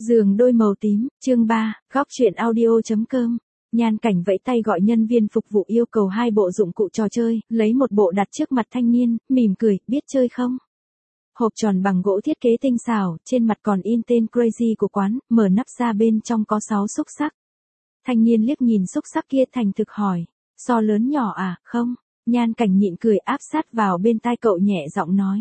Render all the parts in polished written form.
Giường đôi màu tím, chương 3, góc truyện audio.com. Nhan Cảnh vẫy tay gọi nhân viên phục vụ yêu cầu 2 bộ dụng cụ trò chơi, lấy một bộ đặt trước mặt thanh niên, mỉm cười, biết chơi không? Hộp tròn bằng gỗ thiết kế tinh xảo, trên mặt còn in tên Crazy của quán, mở nắp ra bên trong có 6 xúc xắc. Thanh niên liếc nhìn xúc xắc kia thành thực hỏi, so lớn nhỏ à, không? Nhan Cảnh nhịn cười áp sát vào bên tai cậu nhẹ giọng nói.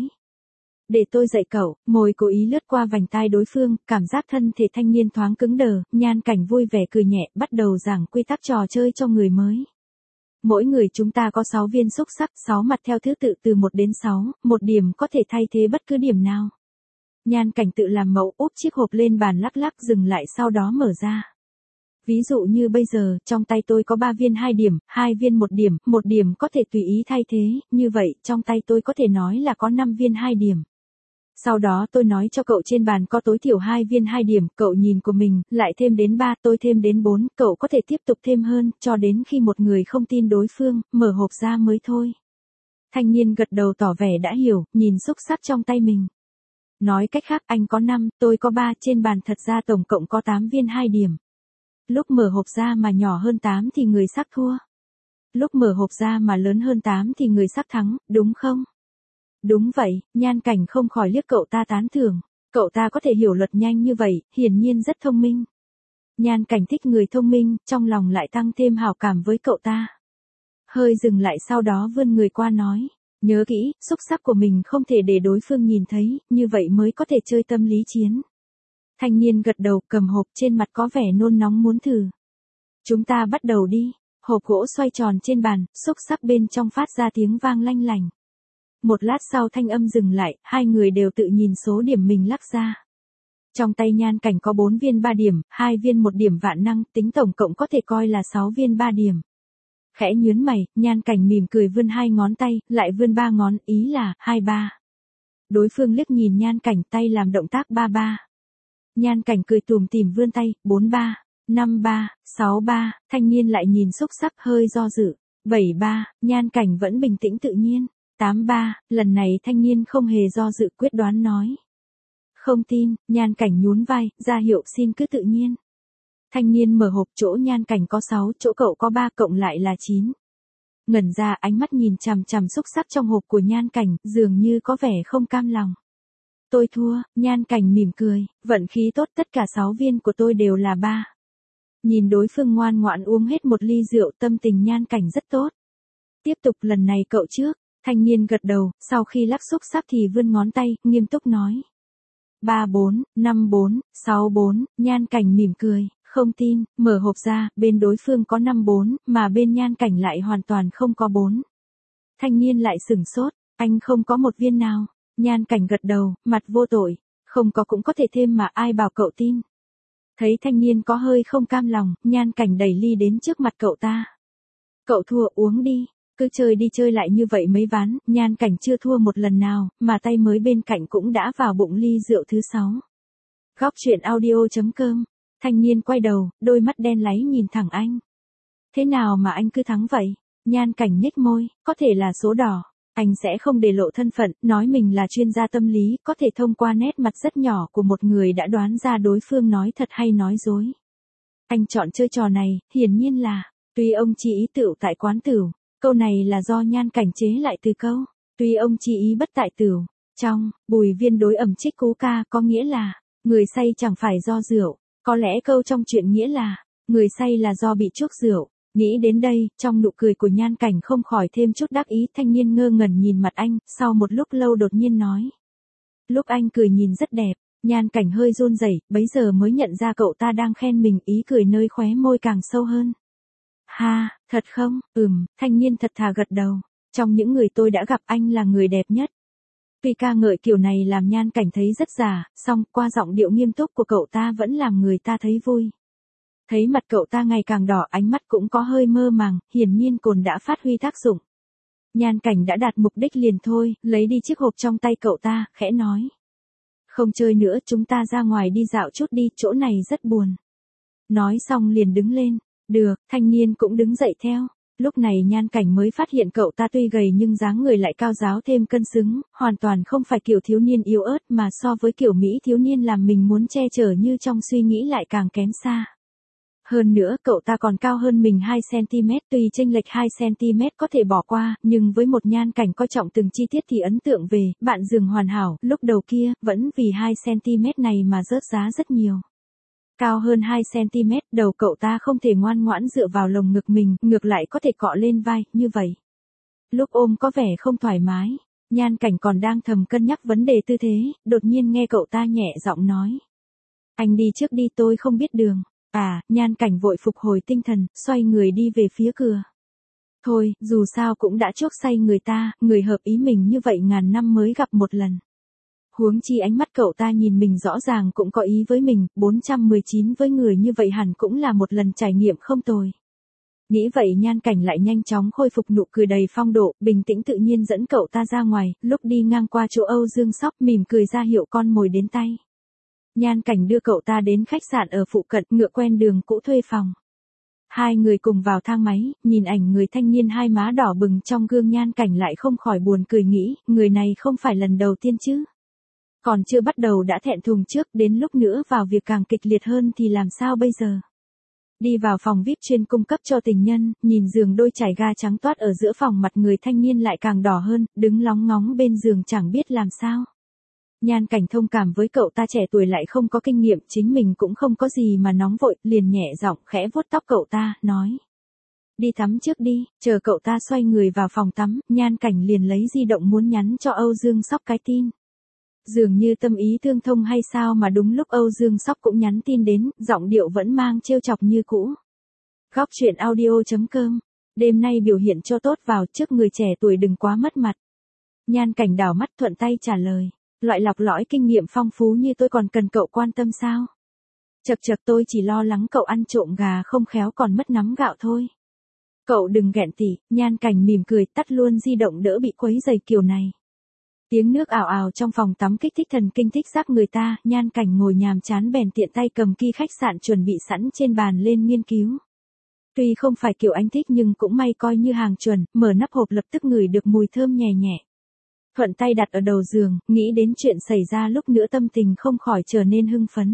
Để tôi dạy cậu, môi cố ý lướt qua vành tai đối phương, cảm giác thân thể thanh niên thoáng cứng đờ, Nhan Cảnh vui vẻ cười nhẹ, bắt đầu giảng quy tắc trò chơi cho người mới. Mỗi người chúng ta có 6 viên xúc xắc, 6 mặt theo thứ tự từ 1 đến 6, một điểm có thể thay thế bất cứ điểm nào. Nhan Cảnh tự làm mẫu úp chiếc hộp lên bàn lắc lắc dừng lại sau đó mở ra. Ví dụ như bây giờ, trong tay tôi có 3 viên 2 điểm, 2 viên 1 điểm có thể tùy ý thay thế, như vậy, trong tay tôi có thể nói là có 5 viên 2 điểm. Sau đó tôi nói cho cậu trên bàn có tối thiểu 2 viên 2 điểm, cậu nhìn của mình, lại thêm đến 3, tôi thêm đến 4, cậu có thể tiếp tục thêm hơn, cho đến khi một người không tin đối phương, mở hộp ra mới thôi. Thanh niên gật đầu tỏ vẻ đã hiểu, nhìn xúc xắc trong tay mình. Nói cách khác anh có 5, tôi có 3, trên bàn thật ra tổng cộng có 8 viên 2 điểm. Lúc mở hộp ra mà nhỏ hơn 8 thì người sắc thua. Lúc mở hộp ra mà lớn hơn 8 thì người sắc thắng, đúng không? Đúng vậy, Nhan Cảnh không khỏi liếc cậu ta tán thưởng. Cậu ta có thể hiểu luật nhanh như vậy, hiển nhiên rất thông minh. Nhan Cảnh thích người thông minh, trong lòng lại tăng thêm hảo cảm với cậu ta. Hơi dừng lại sau đó vươn người qua nói. Nhớ kỹ, xúc xắc của mình không thể để đối phương nhìn thấy, như vậy mới có thể chơi tâm lý chiến. Thanh niên gật đầu cầm hộp trên mặt có vẻ nôn nóng muốn thử. Chúng ta bắt đầu đi. Hộp gỗ xoay tròn trên bàn, xúc xắc bên trong phát ra tiếng vang lanh lành. Một lát sau thanh âm dừng lại, hai người đều tự nhìn số điểm mình lắc ra. Trong tay Nhan Cảnh có 4 viên 3 điểm, 2 viên 1 điểm vạn năng, tính tổng cộng có thể coi là 6 viên 3 điểm. Khẽ nhướng mày, Nhan Cảnh mỉm cười vươn 2 ngón tay, lại vươn 3 ngón, ý là 23. Đối phương liếc nhìn Nhan Cảnh tay làm động tác 33. Nhan Cảnh cười tủm tỉm vươn tay, 43, 53, 63, thanh niên lại nhìn xúc xắc hơi do dự. 73, Nhan Cảnh vẫn bình tĩnh tự nhiên. 83, lần này thanh niên không hề do dự quyết đoán nói. Không tin, Nhan Cảnh nhún vai, ra hiệu xin cứ tự nhiên. Thanh niên mở hộp, chỗ Nhan Cảnh có 6, chỗ cậu có 3, cộng lại là 9. Ngẩn ra ánh mắt nhìn chằm chằm xúc xắc trong hộp của Nhan Cảnh, dường như có vẻ không cam lòng. Tôi thua, Nhan Cảnh mỉm cười, vận khí tốt, tất cả 6 viên của tôi đều là 3. Nhìn đối phương ngoan ngoãn uống hết một ly rượu, tâm tình Nhan Cảnh rất tốt. Tiếp tục, lần này cậu trước. Thanh niên gật đầu, sau khi lắc xúc xắc thì vươn ngón tay, nghiêm túc nói. 34, 54, 64, Nhan Cảnh mỉm cười, không tin, mở hộp ra, bên đối phương có 54, mà bên Nhan Cảnh lại hoàn toàn không có 4. Thanh niên lại sửng sốt, anh không có một viên nào. Nhan Cảnh gật đầu, mặt vô tội, không có cũng có thể thêm mà ai bảo cậu tin. Thấy thanh niên có hơi không cam lòng, Nhan Cảnh đẩy ly đến trước mặt cậu ta. Cậu thua, uống đi. Cứ chơi đi chơi lại như vậy mấy ván, Nhan Cảnh chưa thua một lần nào, mà tay mới bên cạnh cũng đã vào bụng ly rượu thứ 6. Góc truyện audio.com. Thanh niên quay đầu, đôi mắt đen láy nhìn thẳng anh. Thế nào mà anh cứ thắng vậy? Nhan Cảnh nhếch môi, có thể là số đỏ. Anh sẽ không để lộ thân phận, nói mình là chuyên gia tâm lý, có thể thông qua nét mặt rất nhỏ của một người đã đoán ra đối phương nói thật hay nói dối. Anh chọn chơi trò này, hiển nhiên là, tuy ông chỉ ý tựu tại quán tửu. Câu này là do Nhan Cảnh chế lại từ câu, tuy ông chỉ ý bất tại tửu. Trong, Bùi Viên đối ẩm trích cú ca có nghĩa là, người say chẳng phải do rượu, có lẽ câu trong chuyện nghĩa là, người say là do bị chuốc rượu. Nghĩ đến đây, trong nụ cười của Nhan Cảnh không khỏi thêm chút đắc ý, thanh niên ngơ ngẩn nhìn mặt anh, sau một lúc lâu đột nhiên nói. Lúc anh cười nhìn rất đẹp, Nhan Cảnh hơi run rẩy, bấy giờ mới nhận ra cậu ta đang khen mình, ý cười nơi khóe môi càng sâu hơn. Ha, thật không? Thanh niên thật thà gật đầu. Trong những người tôi đã gặp anh là người đẹp nhất. Tuy ca ngợi kiểu này làm Nhan Cảnh thấy rất giả, song qua giọng điệu nghiêm túc của cậu ta vẫn làm người ta thấy vui. Thấy mặt cậu ta ngày càng đỏ, ánh mắt cũng có hơi mơ màng, hiển nhiên cồn đã phát huy tác dụng. Nhan Cảnh đã đạt mục đích liền thôi, lấy đi chiếc hộp trong tay cậu ta, khẽ nói. Không chơi nữa, chúng ta ra ngoài đi dạo chút đi, chỗ này rất buồn. Nói xong liền đứng lên. Được, thanh niên cũng đứng dậy theo. Lúc này Nhan Cảnh mới phát hiện cậu ta tuy gầy nhưng dáng người lại cao ráo thêm cân xứng, hoàn toàn không phải kiểu thiếu niên yếu ớt mà so với kiểu Mỹ thiếu niên làm mình muốn che chở như trong suy nghĩ lại càng kém xa. Hơn nữa cậu ta còn cao hơn mình 2cm, tuy chênh lệch 2cm có thể bỏ qua, nhưng với một Nhan Cảnh coi trọng từng chi tiết thì ấn tượng về, bạn giường hoàn hảo, lúc đầu kia, vẫn vì 2cm này mà rớt giá rất nhiều. Cao hơn 2cm, đầu cậu ta không thể ngoan ngoãn dựa vào lồng ngực mình, ngược lại có thể cọ lên vai, như vậy. Lúc ôm có vẻ không thoải mái, Nhan Cảnh còn đang thầm cân nhắc vấn đề tư thế, đột nhiên nghe cậu ta nhẹ giọng nói. Anh đi trước đi, tôi không biết đường. Nhan Cảnh vội phục hồi tinh thần, xoay người đi về phía cửa. Thôi, dù sao cũng đã chuốc say người ta, người hợp ý mình như vậy ngàn năm mới gặp một lần. Huống chi ánh mắt cậu ta nhìn mình rõ ràng cũng có ý với mình, 419 với người như vậy hẳn cũng là một lần trải nghiệm không tồi. Nghĩ vậy Nhan Cảnh lại nhanh chóng khôi phục nụ cười đầy phong độ, bình tĩnh tự nhiên dẫn cậu ta ra ngoài, lúc đi ngang qua chỗ Âu Dương Sóc mỉm cười ra hiệu con mồi đến tay. Nhan Cảnh đưa cậu ta đến khách sạn ở phụ cận, ngựa quen đường cũ thuê phòng. Hai người cùng vào thang máy, nhìn ảnh người thanh niên hai má đỏ bừng trong gương Nhan Cảnh lại không khỏi buồn cười nghĩ, người này không phải lần đầu tiên chứ. Còn chưa bắt đầu đã thẹn thùng trước, đến lúc nữa vào việc càng kịch liệt hơn thì làm sao bây giờ. Đi vào phòng VIP chuyên cung cấp cho tình nhân, nhìn giường đôi trải ga trắng toát ở giữa phòng, mặt người thanh niên lại càng đỏ hơn, đứng lóng ngóng bên giường chẳng biết làm sao. Nhan Cảnh thông cảm với cậu ta trẻ tuổi lại không có kinh nghiệm, chính mình cũng không có gì mà nóng vội, liền nhẹ giọng khẽ vuốt tóc cậu ta, nói. Đi tắm trước đi, chờ cậu ta xoay người vào phòng tắm, Nhan Cảnh liền lấy di động muốn nhắn cho Âu Dương Sóc cái tin. Dường như tâm ý tương thông hay sao mà đúng lúc Âu Dương Sóc cũng nhắn tin đến, giọng điệu vẫn mang trêu chọc như cũ. Góc truyện audio.com, đêm nay biểu hiện cho tốt vào, trước người trẻ tuổi đừng quá mất mặt. Nhan Cảnh đảo mắt thuận tay trả lời. Loại lọc lõi kinh nghiệm phong phú như tôi còn cần cậu quan tâm sao? Chật tôi chỉ lo lắng cậu ăn trộm gà không khéo còn mất nắm gạo thôi. Cậu đừng ghẹn tỉ, Nhan Cảnh mỉm cười tắt luôn di động đỡ bị quấy rầy kiểu này. Tiếng nước ào ào trong phòng tắm kích thích thần kinh thích xác người ta, Nhan Cảnh ngồi nhàm chán bèn tiện tay cầm ki khách sạn chuẩn bị sẵn trên bàn lên nghiên cứu. Tuy không phải kiểu anh thích nhưng cũng may coi như hàng chuẩn, mở nắp hộp lập tức ngửi được mùi thơm nhẹ nhẹ. Thuận tay đặt ở đầu giường, nghĩ đến chuyện xảy ra lúc nữa tâm tình không khỏi trở nên hưng phấn.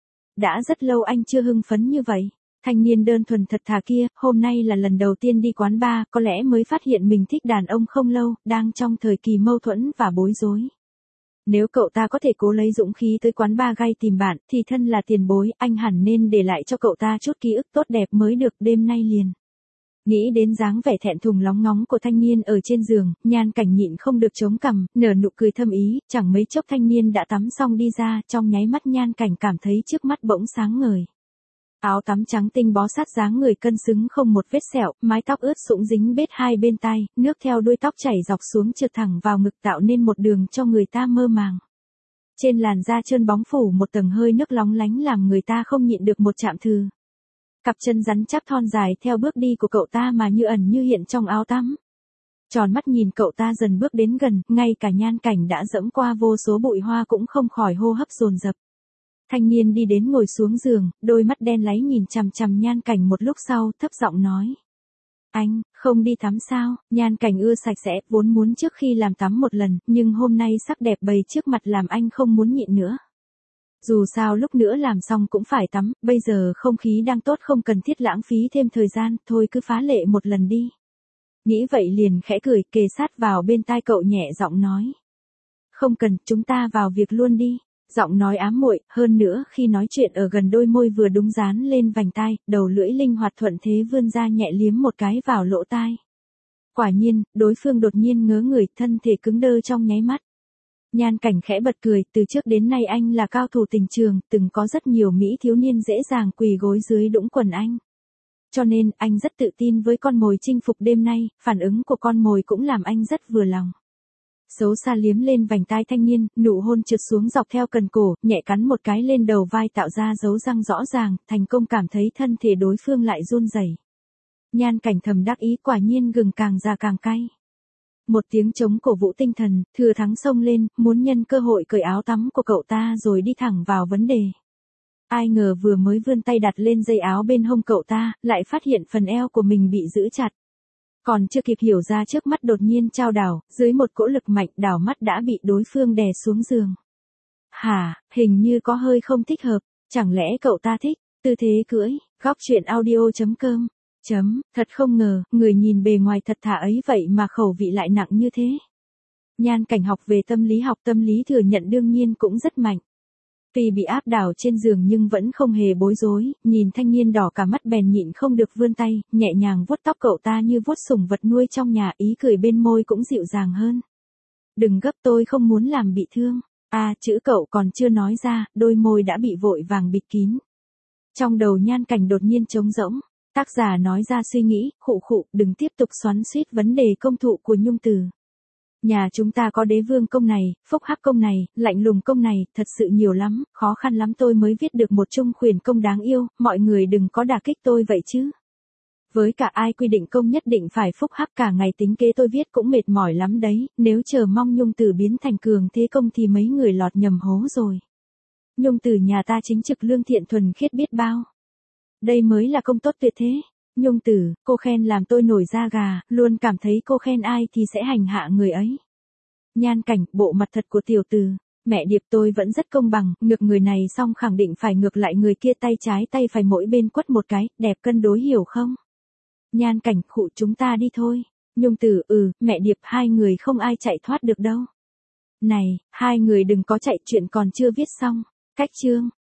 Đã rất lâu anh chưa hưng phấn như vậy. Thanh niên đơn thuần thật thà kia, hôm nay là lần đầu tiên đi quán bar, có lẽ mới phát hiện mình thích đàn ông không lâu, đang trong thời kỳ mâu thuẫn và bối rối. Nếu cậu ta có thể cố lấy dũng khí tới quán bar gay tìm bạn, thì thân là tiền bối, anh hẳn nên để lại cho cậu ta chút ký ức tốt đẹp mới được, đêm nay liền. Nghĩ đến dáng vẻ thẹn thùng lóng ngóng của thanh niên ở trên giường, Nhan Cảnh nhịn không được chống cằm, nở nụ cười thâm ý, chẳng mấy chốc thanh niên đã tắm xong đi ra, trong nháy mắt Nhan Cảnh cảm thấy trước mắt bỗng sáng ngời. Áo tắm trắng tinh bó sát dáng người cân xứng không một vết sẹo, mái tóc ướt sũng dính bết hai bên tai, nước theo đuôi tóc chảy dọc xuống trượt thẳng vào ngực tạo nên một đường cho người ta mơ màng. Trên làn da trơn bóng phủ một tầng hơi nước lóng lánh làm người ta không nhịn được một chạm thử. Cặp chân rắn chắc thon dài theo bước đi của cậu ta mà như ẩn như hiện trong áo tắm. Tròn mắt nhìn cậu ta dần bước đến gần, ngay cả Nhan Cảnh đã dẫm qua vô số bụi hoa cũng không khỏi hô hấp dồn dập. Thanh niên đi đến ngồi xuống giường, đôi mắt đen láy nhìn chằm chằm Nhan Cảnh một lúc sau, thấp giọng nói. Anh, không đi tắm sao? Nhan Cảnh ưa sạch sẽ, vốn muốn trước khi làm tắm một lần, nhưng hôm nay sắc đẹp bày trước mặt làm anh không muốn nhịn nữa. Dù sao lúc nữa làm xong cũng phải tắm, bây giờ không khí đang tốt không cần thiết lãng phí thêm thời gian, thôi cứ phá lệ một lần đi. Nghĩ vậy liền khẽ cười, kề sát vào bên tai cậu nhẹ giọng nói. Không cần, chúng ta vào việc luôn đi. Giọng nói ám muội, hơn nữa khi nói chuyện ở gần đôi môi vừa đúng dán lên vành tai, đầu lưỡi linh hoạt thuận thế vươn ra nhẹ liếm một cái vào lỗ tai. Quả nhiên, đối phương đột nhiên ngớ người, thân thể cứng đơ trong nháy mắt. Nhan Cảnh khẽ bật cười, từ trước đến nay anh là cao thủ tình trường, từng có rất nhiều mỹ thiếu niên dễ dàng quỳ gối dưới đũng quần anh. Cho nên, anh rất tự tin với con mồi chinh phục đêm nay, phản ứng của con mồi cũng làm anh rất vừa lòng. Xấu xa liếm lên vành tai thanh niên, nụ hôn trượt xuống dọc theo cần cổ, nhẹ cắn một cái lên đầu vai tạo ra dấu răng rõ ràng, thành công cảm thấy thân thể đối phương lại run rẩy. Nhan Cảnh thầm đắc ý, quả nhiên gừng càng già càng cay. Một tiếng trống cổ vũ tinh thần, thừa thắng xông lên, muốn nhân cơ hội cởi áo tắm của cậu ta rồi đi thẳng vào vấn đề. Ai ngờ vừa mới vươn tay đặt lên dây áo bên hông cậu ta, lại phát hiện phần eo của mình bị giữ chặt. Còn chưa kịp hiểu ra trước mắt đột nhiên trao đảo, dưới một cỗ lực mạnh đảo mắt đã bị đối phương đè xuống giường. Hả, hình như có hơi không thích hợp, chẳng lẽ cậu ta thích, tư thế cưỡi, góc chuyện audio.com. Thật không ngờ, người nhìn bề ngoài thật thà ấy vậy mà khẩu vị lại nặng như thế. Nhan Cảnh học về tâm lý thừa nhận đương nhiên cũng rất mạnh. Tuy bị áp đảo trên giường nhưng vẫn không hề bối rối, nhìn thanh niên đỏ cả mắt bèn nhịn không được vươn tay, nhẹ nhàng vuốt tóc cậu ta như vuốt sủng vật nuôi trong nhà, ý cười bên môi cũng dịu dàng hơn. Đừng gấp, tôi không muốn làm bị thương. Chữ cậu còn chưa nói ra, đôi môi đã bị vội vàng bịt kín. Trong đầu Nhan Cảnh đột nhiên trống rỗng, tác giả nói ra suy nghĩ, khụ, đừng tiếp tục xoắn xuýt vấn đề công thụ của Nhung Tử. Nhà chúng ta có đế vương công này, phúc hắc công này, lạnh lùng công này, thật sự nhiều lắm, khó khăn lắm tôi mới viết được một chung khuyển công đáng yêu, mọi người đừng có đả kích tôi vậy chứ. Với cả ai quy định công nhất định phải phúc hắc, cả ngày tính kế tôi viết cũng mệt mỏi lắm đấy, nếu chờ mong Nhung Tử biến thành cường thế công thì mấy người lọt nhầm hố rồi. Nhung Tử nhà ta chính trực lương thiện thuần khiết biết bao. Đây mới là công tốt tuyệt thế. Nhung Tử, cô khen làm tôi nổi da gà, luôn cảm thấy cô khen ai thì sẽ hành hạ người ấy. Nhan Cảnh, bộ mặt thật của tiểu tử. Mẹ điệp, tôi vẫn rất công bằng, ngược người này xong khẳng định phải ngược lại người kia, tay trái tay phải mỗi bên quất một cái, đẹp cân đối hiểu không? Nhan Cảnh, khụ, chúng ta đi thôi. Nhung Tử, mẹ điệp, hai người không ai chạy thoát được đâu. Này, hai người đừng có chạy, chuyện còn chưa viết xong. Cách chương.